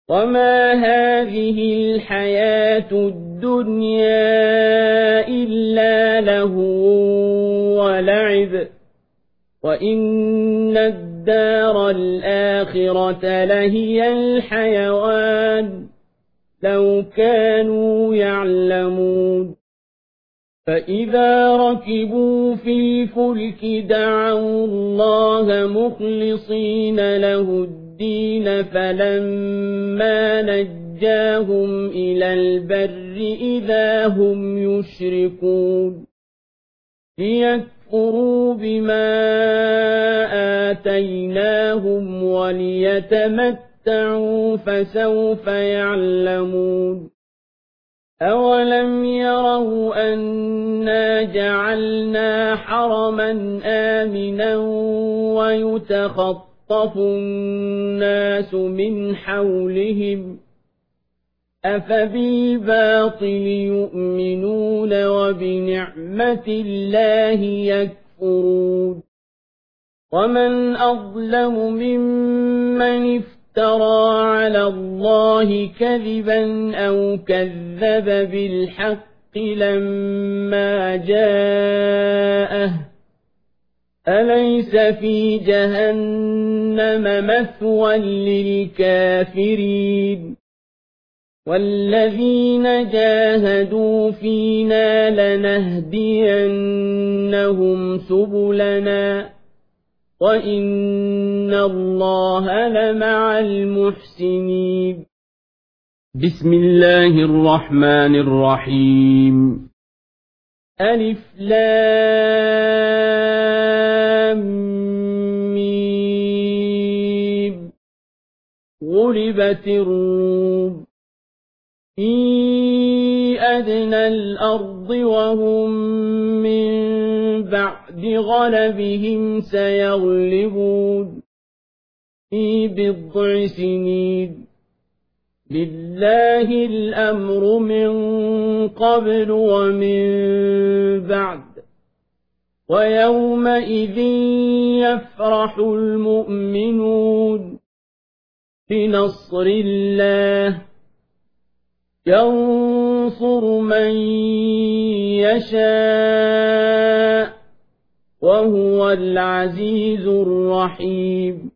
وما هذه الحياة الدنيا إلا لهو ولعب وإن الدار الآخرة لهي الحيوان لو كانوا يعلمون فإذا ركبوا في الفلك دعوا الله مخلصين له الدين فلما نجاهم إلى البر إذا هم يشركون ليكفروا بما آتيناهم وليتمتعوا فسوف يعلمون أولم يروا أنا جعلنا حرما آمنا ويتخطف الناس من حولهم أفبالباطل يؤمنون وبنعمة الله يكفرون ومن أظلم ممن افترى على الله كذبا أو كذب بالحق لما جاءه أليس في جهنم مثوى للكافرين والذين جاهدوا فينا لنهدينهم سبلنا وإن الله لمع المحسنين بسم الله الرحمن الرحيم ألف لام ميم غلبت الروم في أدنى الأرض وهم من بعد غلبهم سيغلبون في بضع سنين لله الأمر من قبل ومن بعد ويومئذ يفرح المؤمنون بنصر الله ينصر من يشاء وهو العزيز الرحيم